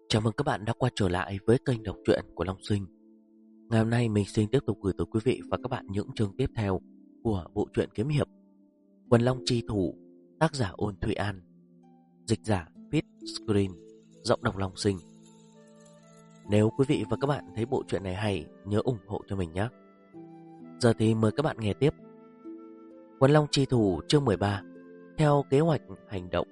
Chào mừng các bạn đã quay trở lại với kênh đọc truyện của Long Sinh. Ngày hôm nay mình xin tiếp tục gửi tới quý vị và các bạn những chương tiếp theo của bộ truyện kiếm hiệp Quần Long Chi Thủ, tác giả Ôn Thụy An, dịch giả Fit Screen, giọng đọc Long Sinh. Nếu quý vị và các bạn thấy bộ truyện này hay, nhớ ủng hộ cho mình nhé. Giờ thì mời các bạn nghe tiếp Quần Long Chi Thủ chương 13, theo kế hoạch hành động.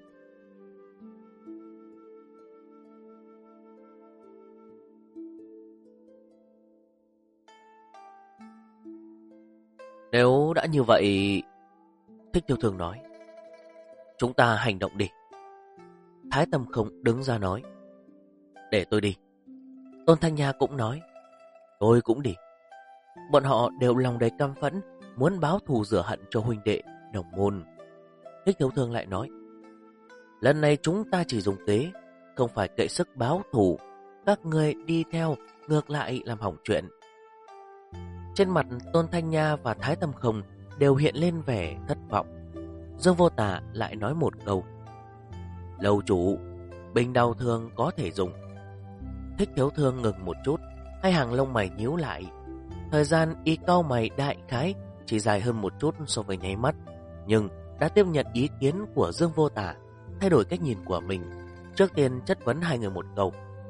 Nếu đã như vậy, Thích Tiêu Thường nói, chúng ta hành động đi. Thái Tâm Không đứng ra nói, để tôi đi. Tôn Thanh Nha cũng nói, tôi cũng đi. Bọn họ đều lòng đầy căm phẫn, muốn báo thù rửa hận cho huynh đệ, đồng môn. Thích Tiêu Thường lại nói, lần này chúng ta chỉ dùng kế, không phải cậy sức báo thù. Các người đi theo, ngược lại làm hỏng chuyện. Trên mặt Tôn Thanh Nha và Thái Tâm Không đều hiện lên vẻ thất vọng. Dương Vô Tà lại nói một câu, lâu chủ, bình đau thương có thể dùng. Thích Thiếu Thương ngừng một chút, hai hàng lông mày nhíu lại. Thời gian y cau mày đại khái chỉ dài hơn một chút so với nháy mắt, nhưng đã tiếp nhận ý kiến của Dương Vô Tà, thay đổi cách nhìn của mình. Trước tiên chất vấn hai người một câu,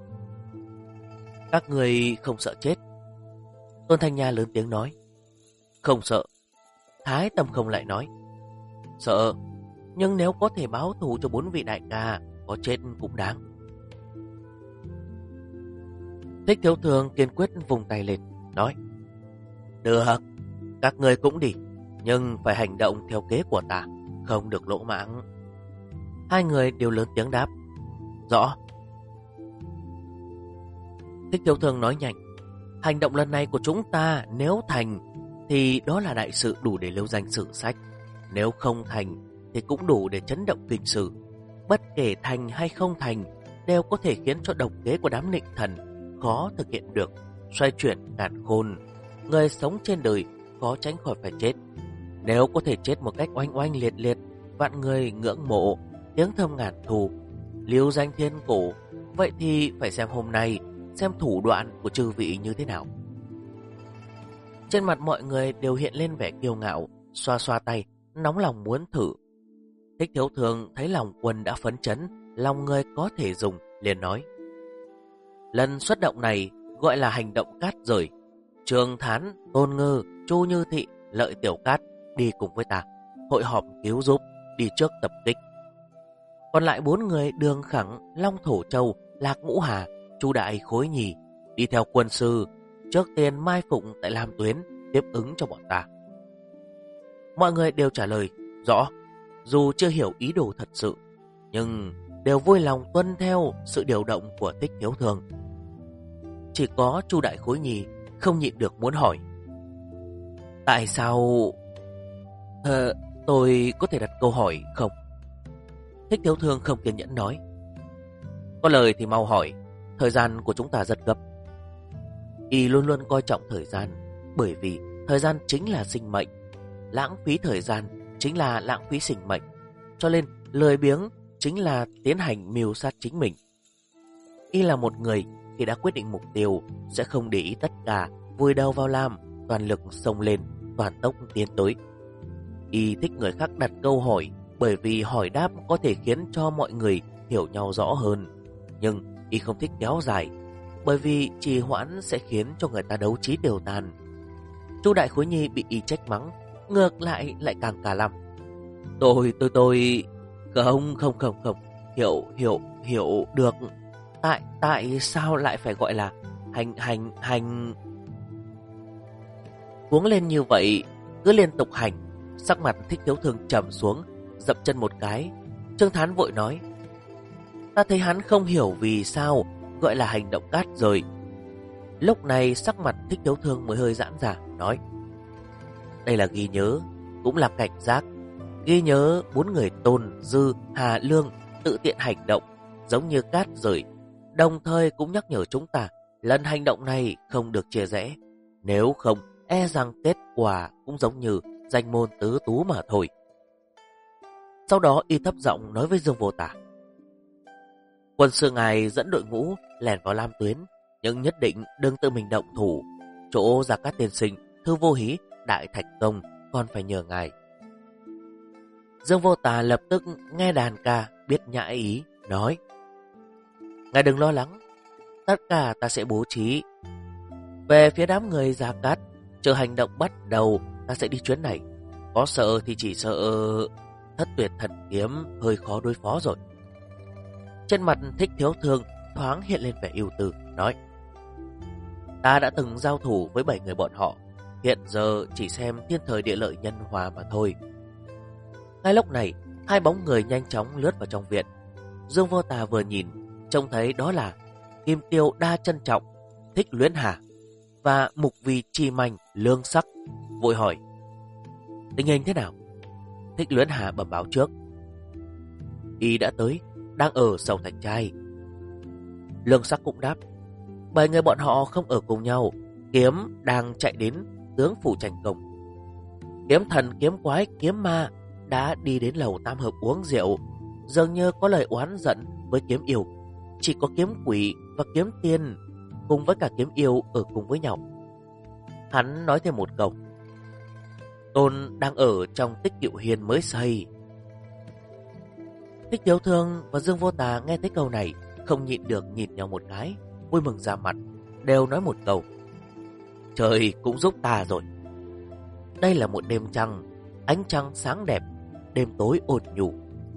các người không sợ chết? Tôn Thanh Nha lớn tiếng nói, không sợ. Thái Tâm Không lại nói, sợ, nhưng nếu có thể báo thù cho 4 vị đại ca, có chết cũng đáng. Thích Thiếu Thương kiên quyết vùng tay lên, nói, được, các người cũng đi, nhưng phải hành động theo kế của ta, không được lỗ mãng. Hai người đều lớn tiếng đáp, rõ. Thích Thiếu Thương nói nhanh, hành động lần này của chúng ta nếu thành thì đó là đại sự đủ để lưu danh sử sách. Nếu không thành thì cũng đủ để chấn động lịch sử. Bất kể thành hay không thành đều có thể khiến cho độc kế của đám nịnh thần khó thực hiện được, xoay chuyển càn khôn. Người sống trên đời khó tránh khỏi phải chết. Nếu có thể chết một cách oanh oanh liệt liệt, vạn người ngưỡng mộ, tiếng thơm ngàn thù, lưu danh thiên cổ, vậy thì phải xem hôm nay, xem thủ đoạn của chư vị như thế nào. Trên mặt mọi người đều hiện lên vẻ kiêu ngạo, xoa xoa tay, nóng lòng muốn thử. Thích Thiếu Thương thấy lòng quân đã phấn chấn, lòng người có thể dùng, liền nói, lần xuất động này gọi là hành động cát rời. Trường Thán, Tôn Ngư, Chu Như Thị, Lợi Tiểu Cát đi cùng với ta, hội họp cứu giúp, đi trước tập kích. Còn lại 4 người Đường Khẳng, Long Thổ Châu, Lạc Ngũ Hà, Chu Đại Khối Nhì đi theo quân sư, trước tiên mai phụng tại Lam Tuyến, tiếp ứng cho bọn ta. Mọi người đều trả lời rõ, dù chưa hiểu ý đồ thật sự, nhưng đều vui lòng tuân theo sự điều động của Thích Thiếu Thương. Chỉ có Chu Đại Khối Nhì không nhịn được muốn hỏi, tại sao? Tôi có thể đặt câu hỏi không? Thích Thiếu Thương không kiên nhẫn nói, có lời thì mau hỏi, thời gian của chúng ta rất gấp. Y luôn luôn coi trọng thời gian, bởi vì thời gian chính là sinh mệnh. Lãng phí thời gian chính là lãng phí sinh mệnh. Cho nên lười biếng chính là tiến hành mưu sát chính mình. Y là một người khi đã quyết định mục tiêu sẽ không để ý tất cả, vùi đầu vào làm, toàn lực xông lên, toàn tốc tiến tới. Y thích người khác đặt câu hỏi, bởi vì hỏi đáp có thể khiến cho mọi người hiểu nhau rõ hơn. Nhưng Y không thích kéo dài, bởi vì trì hoãn sẽ khiến cho người ta đấu trí tiêu tan. Chu Đại Khối Nhi bị Y trách mắng, ngược lại càng cả lăm. Tôi không hiểu được. Tại sao lại phải gọi là hành cuống lên như vậy, cứ liên tục hành. Sắc mặt Thích Thiếu Thương trầm xuống, dậm chân một cái. Trương Thán vội nói, ta thấy hắn không hiểu vì sao gọi là hành động cát rời. Lúc này sắc mặt Thích Thiếu Thương mới hơi giãn ra, nói, đây là ghi nhớ, cũng là cảnh giác. Ghi nhớ 4 người Tôn, Dư, Hà, Lương tự tiện hành động giống như cát rời, đồng thời cũng nhắc nhở chúng ta lần hành động này không được chia rẽ. Nếu không, e rằng kết quả cũng giống như danh môn tứ tú mà thôi. Sau đó Y thấp giọng nói với Dương Vô Tà, Quân sư ngài dẫn đội ngũ lẻn vào Lam Tuyến, nhưng nhất định đừng tự mình động thủ. Chỗ Gia Cát tiên sinh, Thư Vô Hí, Đại Thạch Công còn phải nhờ ngài. Dương Vô Tà lập tức nghe đàn ca biết nhã ý, nói: ngài đừng lo lắng, tất cả ta sẽ bố trí. Về phía đám người Gia Cát, chờ hành động bắt đầu, ta sẽ đi chuyến này. Có sợ thì chỉ sợ Thất Tuyệt Thần Kiếm hơi khó đối phó rồi. Trên mặt Thích Thiếu Thương thoáng hiện lên vẻ ưu tư, nói: ta đã từng giao thủ với 7 người bọn họ, hiện giờ chỉ xem thiên thời địa lợi nhân hòa mà thôi. Ngay lúc này, hai bóng người nhanh chóng lướt vào trong viện. Dương Vô Tà vừa nhìn, trông thấy đó là Kim Tiêu Đa Trân Trọng, Thích Luyến Hà và Mục Vi Chi Manh Lương Sắc, vội hỏi: tình hình thế nào? Thích Luyến Hà bẩm báo trước: y đã tới, đang ở Sầu Thành Trai. Lương Sắc cũng đáp: 7 người bọn họ không ở cùng nhau, Kiếm đang chạy đến tướng phủ tranh công. Kiếm thần, kiếm quái, kiếm ma đã đi đến lầu tam hợp uống rượu, dường như có lời oán giận với kiếm yêu. Chỉ có kiếm quỷ và kiếm tiên cùng với cả kiếm yêu ở cùng với nhau. Hắn nói thêm một câu: Tôn đang ở trong Tích Cựu Hiên mới xây. Thích Thiếu Thương và Dương Vô Tà nghe thấy câu này, không nhịn được nhìn nhau một cái, vui mừng ra mặt, đều nói một câu: trời cũng giúp ta rồi. Đây là một đêm trăng, ánh trăng sáng đẹp, đêm tối ôn nhu.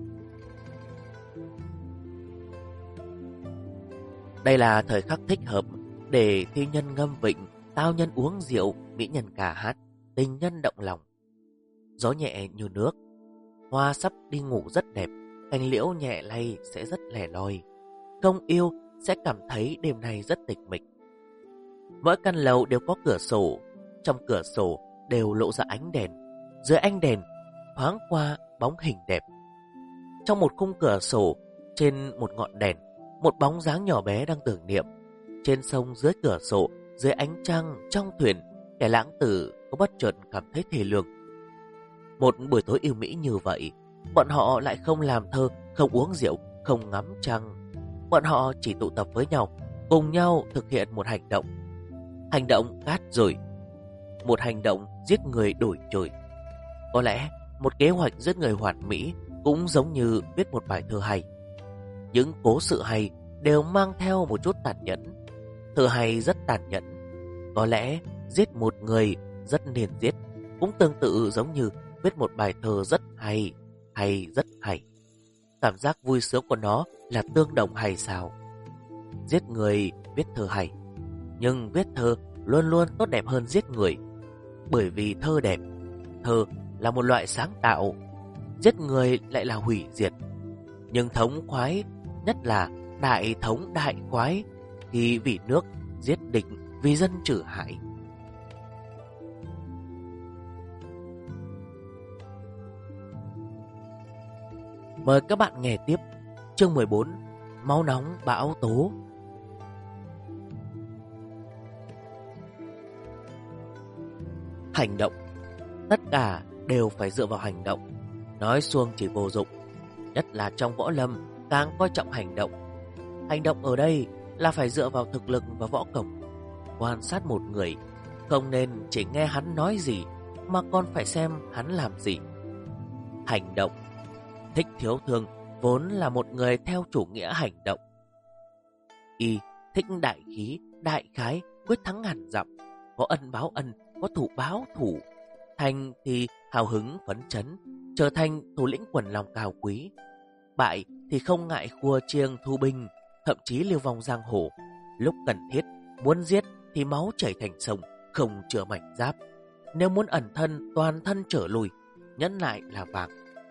Đây là thời khắc thích hợp để thi nhân ngâm vịnh, tao nhân uống rượu, mỹ nhân ca hát, tình nhân động lòng. Gió nhẹ như nước, hoa sắp đi ngủ rất đẹp, cành liễu nhẹ lay sẽ rất lẻ loi. Không yêu sẽ cảm thấy đêm nay rất tịch mịch. Mỗi căn lầu đều có cửa sổ, trong cửa sổ đều lộ ra ánh đèn, dưới ánh đèn thoáng qua bóng hình đẹp. Trong một khung cửa sổ, trên một ngọn đèn, một bóng dáng nhỏ bé đang tưởng niệm. Trên sông dưới cửa sổ, dưới ánh trăng trong thuyền, kẻ lãng tử có bất chợt cảm thấy thê lương. Một buổi tối yêu mỹ như vậy, bọn họ lại không làm thơ, không uống rượu, không ngắm trăng. Bọn họ chỉ tụ tập với nhau, cùng nhau thực hiện một hành động. Hành động cát rồi, một hành động giết người đổi trời. Có lẽ một kế hoạch giết người hoàn mỹ cũng giống như viết một bài thơ hay. Những cố sự hay đều mang theo một chút tàn nhẫn. Thơ hay rất tàn nhẫn. Có lẽ giết một người rất nên giết, cũng tương tự giống như viết một bài thơ rất hay, hay rất hay. Cảm giác vui sướng của nó là tương đồng hay sao? Giết người viết thơ hay, nhưng viết thơ luôn luôn tốt đẹp hơn giết người. Bởi vì thơ đẹp, thơ là một loại sáng tạo, giết người lại là hủy diệt. Nhưng thống khoái, nhất là đại thống đại khoái, thì vì nước giết địch, vì dân trừ hại. Mời các bạn nghe tiếp chương 14: Máu nóng bão tố. Hành động. Tất cả đều phải dựa vào hành động. Nói suông chỉ vô dụng. Nhất là trong võ lâm càng coi trọng hành động. Hành động ở đây là phải dựa vào thực lực và võ công. Quan sát một người, không nên chỉ nghe hắn nói gì, mà còn phải xem hắn làm gì. Hành động. Thích Thiếu Thương vốn là một người theo chủ nghĩa hành động. Y thích đại khí, đại khái, quyết thắng ngàn dặm. Có ân báo ân, có thủ báo thủ. Thành thì hào hứng phấn chấn, trở thành thủ lĩnh quần lòng cao quý. Bại thì không ngại khua chiêng thu binh, thậm chí lưu vong giang hồ. Lúc cần thiết, muốn giết thì máu chảy thành sông, không chừa mảnh giáp. Nếu muốn ẩn thân, toàn thân trở lùi, nhẫn nại là vàng.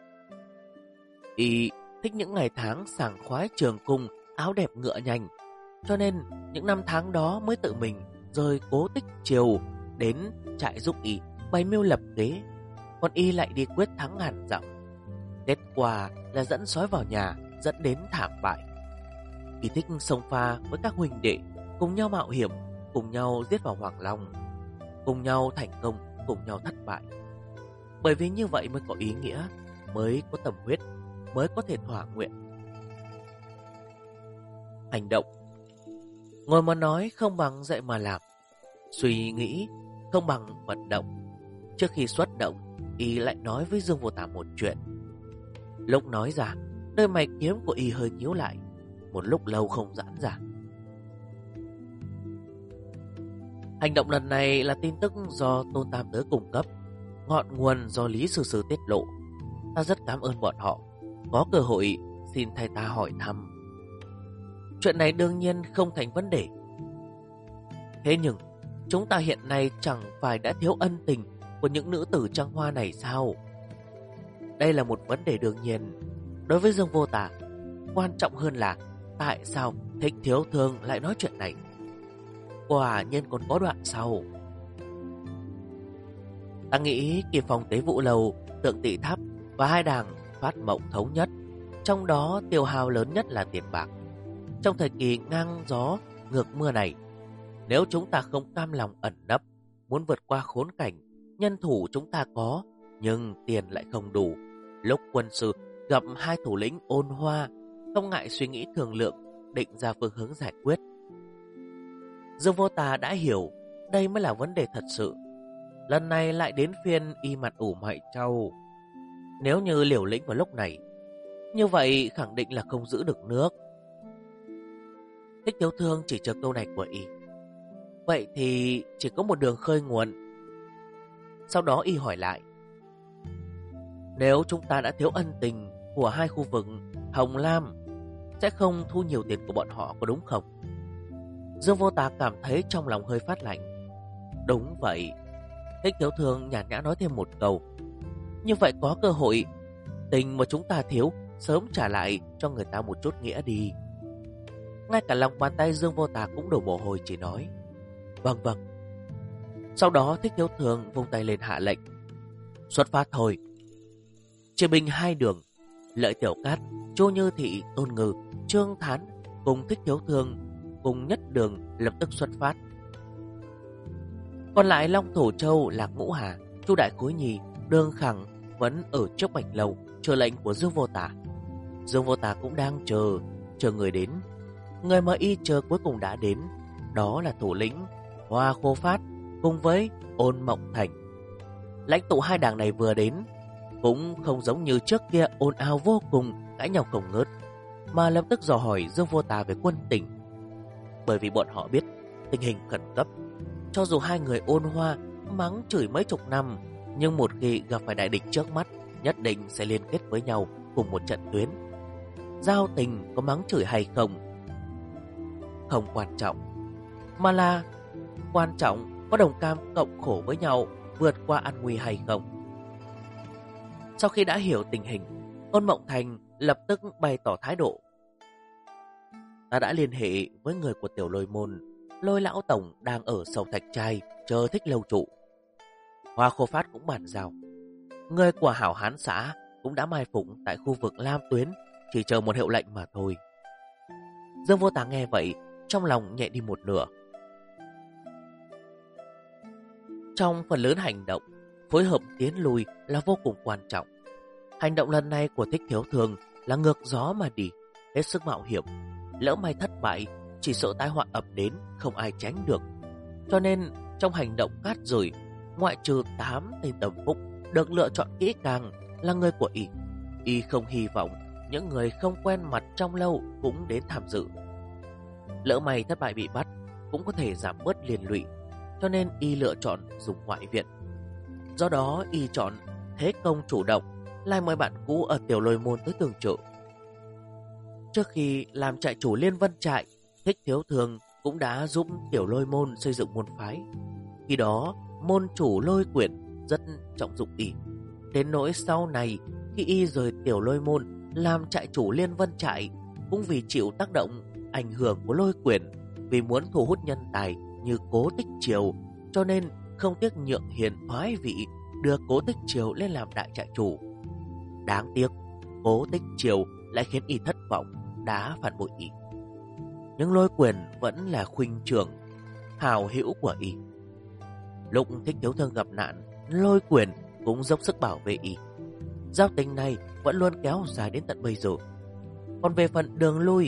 Y thích những ngày tháng sảng khoái trường cung, áo đẹp ngựa nhanh. Cho nên những năm tháng đó mới tự mình rời Cố Tích Triều đến trại giúp Y bày mưu lập kế. Còn Y lại đi quyết thắng ngàn dặm. Kết quả là dẫn sói vào nhà, dẫn đến thảm bại. Y thích xông pha với các huynh đệ, cùng nhau mạo hiểm, cùng nhau giết vào Hoàng Long, cùng nhau thành công, cùng nhau thất bại. Bởi vì như vậy mới có ý nghĩa, mới có tâm huyết, mới có thể thỏa nguyện. hành động. Ngồi mà nói không bằng dậy mà làm, suy nghĩ không bằng vận động. Trước khi xuất động, y lại nói với Dương Vô Tả một chuyện. Lúc nói ra, đôi mày kiếm của y hơi nhíu lại, một lúc lâu không giãn ra. Hành động lần này là tin tức do Tôn Tam Tứ cung cấp, ngọn nguồn do Lý Sư Sư tiết lộ. Ta rất cảm ơn bọn họ, có cơ hội xin thay ta hỏi thăm. Chuyện này đương nhiên không thành vấn đề. Thế nhưng, chúng ta hiện nay chẳng phải đã thiếu ân tình của những nữ tử trăng hoa này sao? Đây là một vấn đề đương nhiên. Đối với Dương Vô Tả, quan trọng hơn là tại sao Thích Thiếu Thương lại nói chuyện này. Quả nhiên còn có đoạn sau. Ta nghĩ Kỳ Phong Tế Vũ Lầu, Tượng Tị Tháp và hai đàng phát mộng thống nhất, trong đó tiêu hao lớn nhất là tiền bạc. Trong thời kỳ ngang gió ngược mưa này, nếu chúng ta không cam lòng ẩn nấp, muốn vượt qua khốn cảnh, nhân thủ chúng ta có, nhưng tiền lại không đủ. Lúc quân sư gặp hai thủ lĩnh Ôn Hoa, không ngại suy nghĩ thương lượng, định ra phương hướng giải quyết. Dương Vô Tà đã hiểu đây mới là vấn đề thật sự. Lần này lại đến phiên y mặt ủ mày trao. Nếu như liều lĩnh vào lúc này, như vậy khẳng định là không giữ được nước. Thích Thiếu Thương chỉ chờ câu này của y. Vậy thì chỉ có một đường khơi nguồn. Sau đó y hỏi lại. Nếu chúng ta đã thiếu ân tình của hai khu vực Hồng Lam, sẽ không thu nhiều tiền của bọn họ, có đúng không? Dương Vô Tà cảm thấy trong lòng hơi phát lạnh. Đúng vậy. Thích Thiếu Thương nhàn nhã nói thêm một câu. Như vậy có cơ hội, tình mà chúng ta thiếu sớm trả lại cho người ta một chút nghĩa đi. Ngay cả lòng bàn tay Dương Vô Tà cũng đổ mồ hôi, chỉ nói vâng vâng. Sau đó Thích Thiếu Thương vung tay lên hạ lệnh. Xuất phát thôi. Chia binh hai đường, Lợi Tiểu Cát, Chu Như Thị, Tôn Ngư, Trương Thán cùng Thích Thiếu Thương cùng nhất đường lập tức xuất phát. Còn lại Long Thổ Châu, Lạc Ngũ Hà, Chu Đại Khối Nhì, Đường Khẳng vẫn ở trước Bạch Lầu chờ lệnh của Dương Vô Tả. Dương Vô Tả cũng đang chờ người đến. Người mà y chờ cuối cùng đã đến, đó là thủ lĩnh Hoa Khô Phát cùng với Ôn Mộng Thành. Lãnh tụ hai đảng này vừa đến, cũng không giống như trước kia ồn ào vô cùng, cãi nhau không ngớt, mà lập tức dò hỏi Dương Vô Tà về quân tình. Bởi vì bọn họ biết tình hình khẩn cấp. Cho dù hai người Ôn Hoa mắng chửi mấy chục năm, nhưng một khi gặp phải đại địch trước mắt, nhất định sẽ liên kết với nhau cùng một trận tuyến. Giao tình có mắng chửi hay không quan trọng, mà là quan trọng có đồng cam cộng khổ với nhau, vượt qua an nguy hay không. Sau khi đã hiểu tình hình, Ôn Mộng Thành lập tức bày tỏ thái độ. Ta đã liên hệ với người của Tiểu Lôi Môn, Lôi Lão Tổng đang ở Sầu Thạch Trai chờ Thích Lâu trụ. Hoa Khô Phát cũng bàn giao, người của Hảo Hán xã cũng đã mai phục tại khu vực Lam Tuyến, chỉ chờ một hiệu lệnh mà thôi. Dương Vô Tà nghe vậy, trong lòng nhẹ đi một nửa. Trong phần lớn hành động, phối hợp tiến lùi là vô cùng quan trọng. Hành động lần này của Thích Thiếu Thương là ngược gió mà đi, hết sức mạo hiểm. Lỡ may thất bại, chỉ sợ tai họa ập đến, không ai tránh được. Cho nên trong hành động cát rời, ngoại trừ 8 tên tâm phúc được lựa chọn kỹ càng là người của y. Y không hy vọng những người không quen mặt trong lâu cũng đến tham dự. Lỡ may thất bại bị bắt, cũng có thể giảm bớt liên lụy. Cho nên y lựa chọn dùng ngoại viện. Do đó y chọn thế công chủ động, lại mời bạn cũ ở Tiểu Lôi Môn tới tường trợ. Trước khi làm trại chủ Liên Vân Trại, Thích Thiếu Thương cũng đã giúp Tiểu Lôi Môn xây dựng môn phái. Khi đó môn chủ Lôi Quyển rất trọng dụng y. Đến nỗi sau này khi y rời Tiểu Lôi Môn làm trại chủ Liên Vân Trại, cũng vì chịu tác động ảnh hưởng của Lôi Quyển, vì muốn thu hút nhân tài như Cố Tích Triều, cho nên không tiếc nhượng hiền thoái vị, đưa Cố Tích Triều lên làm đại trại chủ. Đáng tiếc Cố Tích Triều lại khiến y thất vọng, đã phản bội y. Nhưng Lôi Quyển vẫn là khuynh trưởng hào hữu của y. Lúc Thích Thiếu Thương gặp nạn, Lôi Quyển cũng dốc sức bảo vệ y. Giao tình này vẫn luôn kéo dài đến tận bây giờ. Còn về phần đường lui,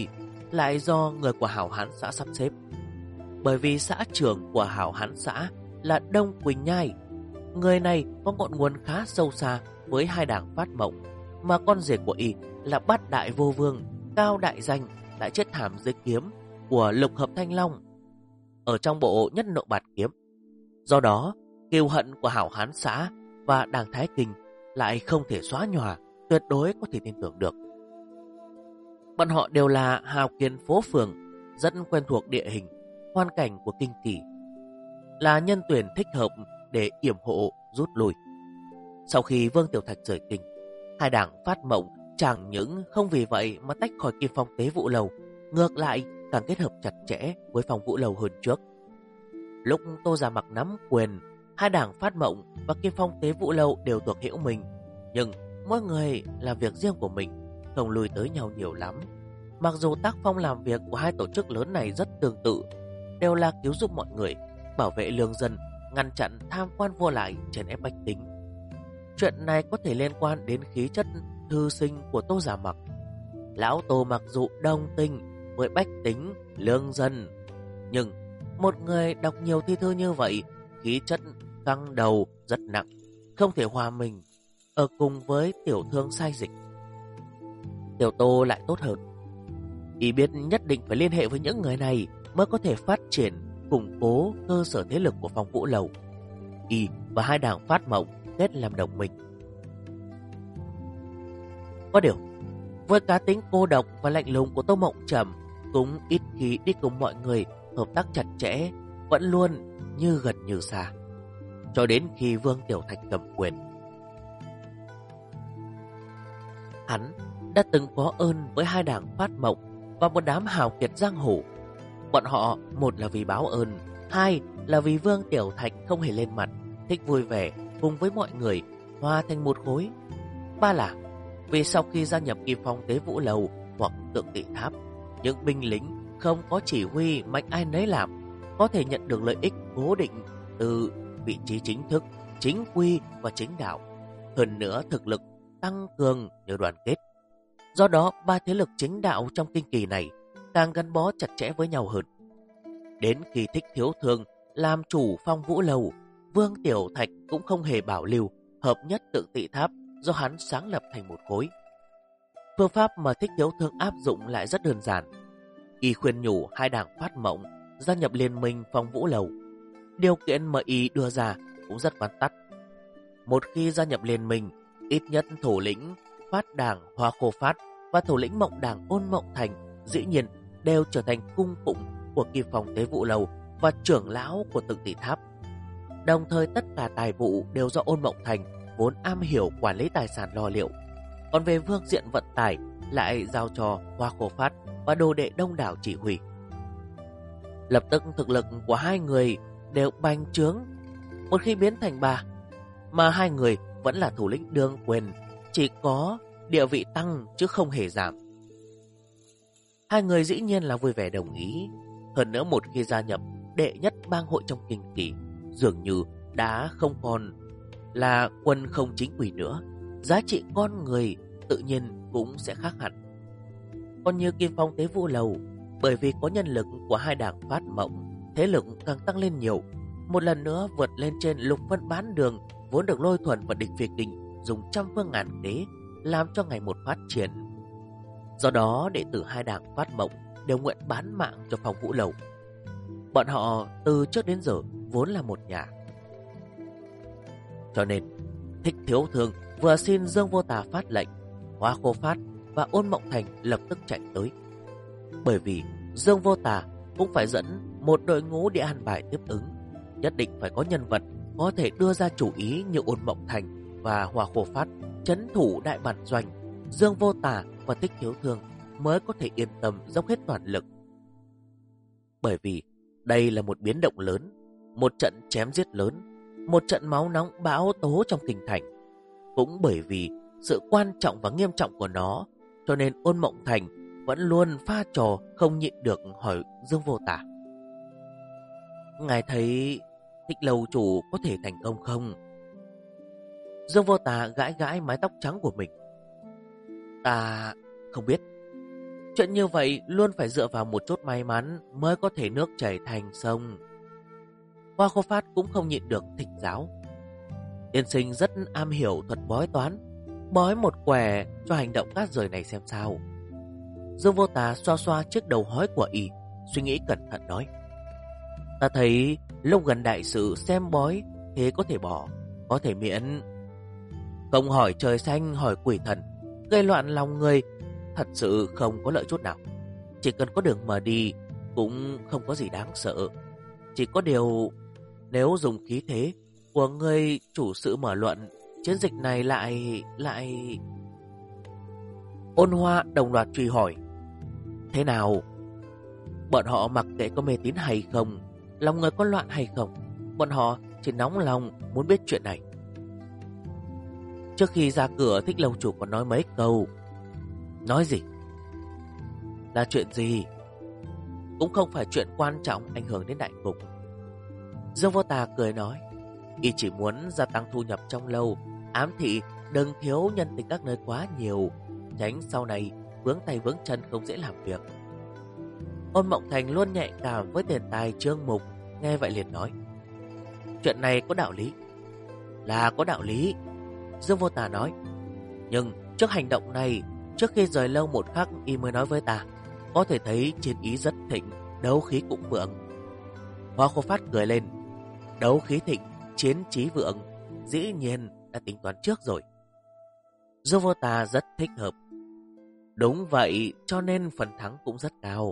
lại do người của Hảo Hán xã sắp xếp. Bởi vì xã trưởng của Hảo Hán xã là Đông Quỳnh Nhai. Người này có ngọn nguồn khá sâu xa với hai đảng Phát Mộng, mà con rể của y là Bát Đại Vô Vương, Cao Đại Danh đã chết thảm dưới kiếm của Lục Hợp Thanh Long ở trong bộ Nhất Nộ Bạt Kiếm. Do đó, kiêu hận của Hảo Hán xã và đảng Thái Kinh lại không thể xóa nhòa, tuyệt đối có thể tin tưởng được. Bọn họ đều là hào kiệt phố phường, rất quen thuộc địa hình, hoàn cảnh của Kinh Kỳ, là nhân tuyển thích hợp để yểm hộ rút lui. Sau khi Vương Tiểu Thạch rời kinh, hai đảng Phát Mộng chẳng những không vì vậy mà tách khỏi Kim Phong Tế Vũ Lầu, ngược lại càng kết hợp chặt chẽ với Phong Vũ Lầu hơn trước. Lúc Tô Gia Mặc nắm quyền, hai đảng Phát Mộng và Kim Phong Tế Vũ Lầu đều thuộc hữu mình, nhưng mỗi người làm việc riêng của mình, không lùi tới nhau nhiều lắm. Mặc dù tác phong làm việc của hai tổ chức lớn này rất tương tự, đều là cứu giúp mọi người, bảo vệ lương dân, ngăn chặn tham quan vô lại, chèn ép bách tính. Chuyện này có thể liên quan đến khí chất thư sinh của Tô Gia Mặc. Lão Tô mặc dù đồng tình với bách tính, lương dân, nhưng một người đọc nhiều thi thư như vậy, khí chất căng đầu rất nặng, không thể hòa mình ở cùng với tiểu thương sai dịch. Tiểu Tô lại tốt hơn. Y biết nhất định phải liên hệ với những người này mới có thể phát triển, củng cố cơ sở thế lực của Phong Vũ Lầu. Y và hai đảng Phát Mộng kết làm đồng minh. Có điều, với cá tính cô độc và lạnh lùng của Tô Mộng Trầm, cũng ít khi đi cùng mọi người hợp tác chặt chẽ, vẫn luôn như gần như xa. Cho đến khi Vương Tiểu Thạch cầm quyền, hắn đã từng có ơn với hai đảng Phát Mộng và một đám hào kiệt giang hồ. Bọn họ, một là vì báo ơn, hai là vì Vương Tiểu Thạch không hề lên mặt, thích vui vẻ cùng với mọi người, hòa thành một khối. Ba là vì sau khi gia nhập Kim Phong Tế Vũ Lầu hoặc Tượng Tỵ Tháp, những binh lính không có chỉ huy mạnh ai nấy làm, có thể nhận được lợi ích cố định từ vị trí chính thức, chính quy và chính đạo. Hơn nữa thực lực tăng cường nhờ đoàn kết. Do đó, ba thế lực chính đạo trong kinh kỳ này càng gắn bó chặt chẽ với nhau hơn. Đến khi Thích Thiếu Thương làm chủ Phong Vũ Lầu, Vương Tiểu Thạch cũng không hề bảo lưu hợp nhất Tượng Tỵ Tháp do hắn sáng lập thành một khối. Phương pháp mà Thích Thiếu Thương áp dụng lại rất đơn giản. Y khuyên nhủ hai đảng Phát Mộng gia nhập liên minh Phong Vũ Lầu. Điều kiện mà Y đưa ra cũng rất vắn tắt. Một khi gia nhập liên minh, ít nhất thủ lĩnh Phát đảng Hoa Khô Phát và thủ lĩnh Mộng đảng Ôn Mộng Thành dĩ nhiên đều trở thành cung phụng của Kim Phong Tế Vũ Lầu và trưởng lão của Tượng Tỵ Tháp. Đồng thời tất cả tài vụ đều do Ôn Mộng Thành vốn am hiểu quản lý tài sản lo liệu. Còn về phương diện vận tải lại giao cho Hoa Khô Phát và đồ đệ đông đảo chỉ huy. Lập tức thực lực của hai người đều bành trướng. Một khi biến thành ba, mà hai người vẫn là thủ lĩnh đương quyền, chỉ có địa vị tăng chứ không hề giảm. Hai người dĩ nhiên là vui vẻ đồng ý. Hơn nữa một khi gia nhập đệ nhất bang hội trong kinh kỳ, dường như đã không còn là quân không chính quy nữa. Giá trị con người tự nhiên cũng sẽ khác hẳn. Còn như Kim Phong Tế Vũ Lầu, bởi vì có nhân lực của hai đảng Phát Mộng, thế lực càng tăng lên nhiều, một lần nữa vượt lên trên Lục Vân Bán Đường vốn được Lôi Thuần và Địch Việt Kình dùng trăm phương ngàn kế làm cho ngày một phát triển. Do đó đệ tử hai đảng Phát Mộng đều nguyện bán mạng cho Phong Vũ Lầu. Bọn họ từ trước đến giờ vốn là một nhà. Cho nên Thích Thiếu Thương vừa xin Dương Vô Tà phát lệnh, Hoa Khô Phát và Ôn Mộng Thành lập tức chạy tới. Bởi vì Dương Vô Tà cũng phải dẫn một đội ngũ để an bài tiếp ứng. Nhất định phải có nhân vật có thể đưa ra chủ ý như Ôn Mộng Thành và Hoa Khô Phát trấn thủ đại bản doanh. Dương Vô Tà và Thích Thiếu Thương mới có thể yên tâm dốc hết toàn lực. Bởi vì đây là một biến động lớn, một trận chém giết lớn, một trận máu nóng bão tố trong kinh thành. Cũng bởi vì sự quan trọng và nghiêm trọng của nó, cho nên Ôn Mộng Thành vẫn luôn pha trò không nhịn được hỏi Dương Vô Tà: ngài thấy Thích Lầu chủ có thể thành công không? Dương Vô Tà gãi gãi mái tóc trắng của mình: ta không biết. Chuyện như vậy luôn phải dựa vào một chút may mắn mới có thể nước chảy thành sông. Hoa Khô Phát cũng không nhịn được thỉnh giáo. Tiên sinh rất am hiểu thuật bói toán, bói một quẻ cho hành động cát rời này xem sao. Dương Vô Tà xoa xoa chiếc đầu hói của y, suy nghĩ cẩn thận nói. Ta thấy lúc gần đại sự xem bói thế có thể bỏ, có thể miễn. Không hỏi trời xanh hỏi quỷ thần, gây loạn lòng người, thật sự không có lợi chút nào. Chỉ cần có đường mà đi cũng không có gì đáng sợ. Chỉ có điều nếu dùng khí thế của người chủ sự mở luận, chiến dịch này lại... Ôn Hoa đồng loạt truy hỏi. Thế nào? Bọn họ mặc kệ có mê tín hay không, lòng người có loạn hay không, bọn họ chỉ nóng lòng muốn biết chuyện này. Trước khi ra cửa, Thích Lâu Chủ còn nói mấy câu. Nói gì? Là chuyện gì? Cũng không phải chuyện quan trọng ảnh hưởng đến đại cục. Dương Vô Tà cười nói, y chỉ muốn gia tăng thu nhập trong lâu, ám thị đừng thiếu nhân tình các nơi quá nhiều, tránh sau này vướng tay vướng chân không dễ làm việc. Ôn Mộng Thành luôn nhạy cảm với tiền tài trương mục, nghe vậy liền nói, chuyện này có đạo lý. Là có đạo lý, Dương Vô Tà nói. Nhưng trước hành động này, trước khi rời lâu một khắc, y mới nói với ta, có thể thấy chiến ý rất thịnh, đấu khí cũng vượng. Hoa Khô Phát cười lên. Đấu khí thịnh, chiến trí vượng, dĩ nhiên đã tính toán trước rồi. Dương Vô Tà rất thích hợp. Đúng vậy, cho nên phần thắng cũng rất cao.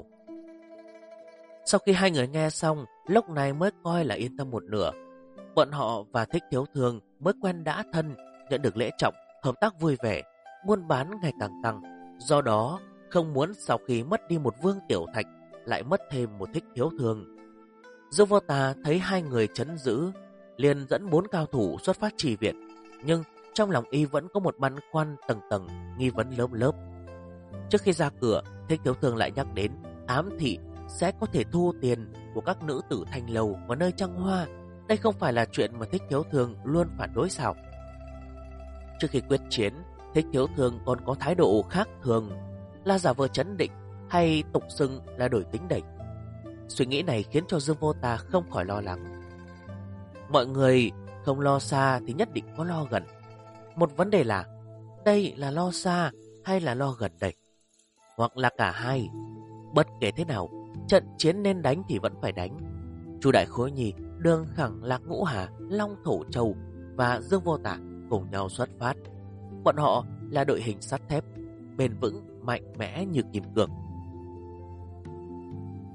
Sau khi hai người nghe xong, lúc này mới coi là yên tâm một nửa. Bọn họ và Thích Thiếu Thương mới quen đã thân, nhận được lễ trọng, hợp tác vui vẻ, buôn bán ngày càng tăng. Do đó, không muốn sau khi mất đi một Vương Tiểu Thạch, lại mất thêm một Thích Thiếu Thương. Dương Vô Tà thấy hai người trấn giữ, liền dẫn 4 cao thủ xuất phát trì viện. Nhưng trong lòng y vẫn có một băn khoăn tầng tầng, nghi vấn lớp lớp. Trước khi ra cửa, Thích Thiếu Thương lại nhắc đến ám thị sẽ có thể thu tiền của các nữ tử thanh lầu và nơi trăng hoa. Đây không phải là chuyện mà Thích Thiếu Thương luôn phản đối sao? Trước khi quyết chiến, Thích Thiếu Thương còn có thái độ khác thường, là giả vờ trấn định hay tục xưng là đổi tính đẩy. Suy nghĩ này khiến cho Dương Vô Tà không khỏi lo lắng. Mọi người không lo xa thì nhất định có lo gần. Một vấn đề là, đây là lo xa hay là lo gần đây? Hoặc là cả hai. Bất kể thế nào, trận chiến nên đánh thì vẫn phải đánh. Chu Đại Khối Nhi, Đường Khẳng, Lạc Ngũ Hà, Long Thổ Châu và Dương Vô Tà cùng nhau xuất phát. Bọn họ là đội hình sắt thép, bền vững, mạnh mẽ như kim cương.